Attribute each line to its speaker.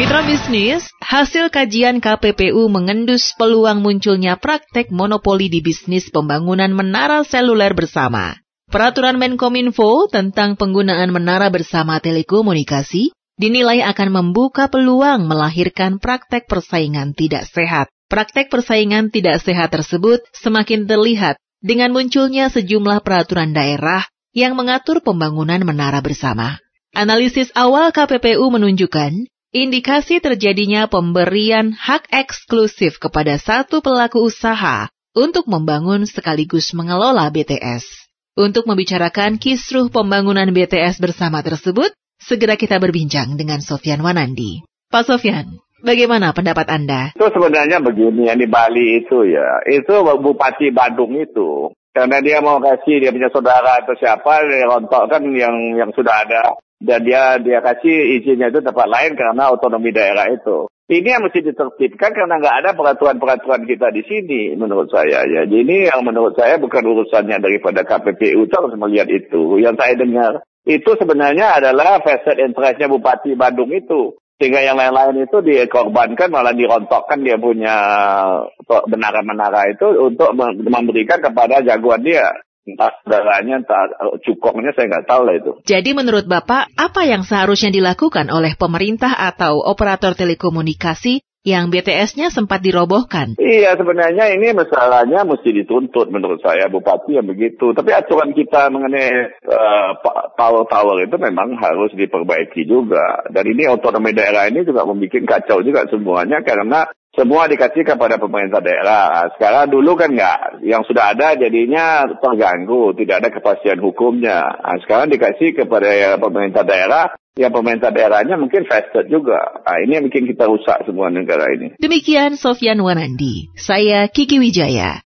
Speaker 1: Mitra bisnis, hasil kajian KPPU mengendus peluang munculnya praktek monopoli di bisnis pembangunan menara seluler bersama. Peraturan Menkominfo tentang penggunaan menara bersama telekomunikasi dinilai akan membuka peluang melahirkan praktek persaingan tidak sehat. Praktek persaingan tidak sehat tersebut semakin terlihat dengan munculnya sejumlah peraturan daerah yang mengatur pembangunan menara bersama. Analisis awal KPPU menunjukkan indikasi terjadinya pemberian hak eksklusif kepada satu pelaku usaha untuk membangun sekaligus mengelola BTS. Untuk membicarakan kisruh pembangunan BTS bersama tersebut, segera kita berbincang dengan Sofyan Wanandi. Pak Sofyan, bagaimana pendapat Anda?
Speaker 2: Itu sebenarnya begini, yang di Bali itu itu Bupati Badung itu. Karena dia mau kasih dia punya saudara atau siapa, dia rontokkan yang sudah ada. Dan dia kasih izinnya itu tempat lain karena otonomi daerah itu. Ini yang mesti ditertibkan karena nggak ada peraturan-peraturan kita di sini menurut saya. Ya. Jadi ini yang menurut saya bukan urusannya daripada KPPU, harus melihat itu. Yang saya dengar itu sebenarnya adalah vested interest-nya Bupati Badung itu. Sehingga yang lain-lain itu dikorbankan malah dirontokkan dia punya menara-menara itu untuk memberikan kepada jagoan dia. Entah saudaranya, entah cukongnya, saya nggak tahu lah itu.
Speaker 1: Jadi menurut Bapak, apa yang seharusnya dilakukan oleh pemerintah atau operator telekomunikasi yang BTS-nya sempat dirobohkan?
Speaker 2: Iya, sebenarnya ini masalahnya mesti dituntut menurut saya, Bupati yang begitu. Tapi aturan kita mengenai tower-tower itu memang harus diperbaiki juga. Dan ini otonomi daerah ini juga membuat kacau juga semuanya karena semua dikasih kepada pemerintah daerah. Sekarang dulu kan nggak. Yang sudah ada jadinya terganggu, tidak ada kepastian hukumnya. Sekarang dikasih kepada pemerintah daerah, yang pemerintah daerahnya mungkin vested juga. Ini yang bikin kita rusak semua negara ini.
Speaker 1: Demikian Sofyan Wanandi, saya Kiki Wijaya.